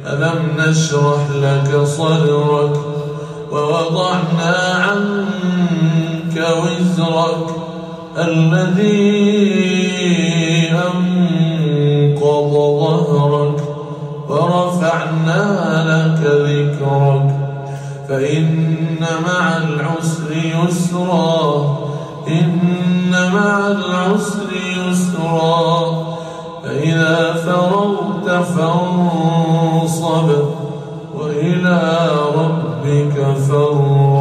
ألم نشرح لك صدرك ووضعنا عنك وزرك الذي أنقض ظهرك ورفعنا لك ذكرك فإن مع العسر يسرا إن مع العسر يسرا فإذا فرغت فانصب وإلى ربك فارغب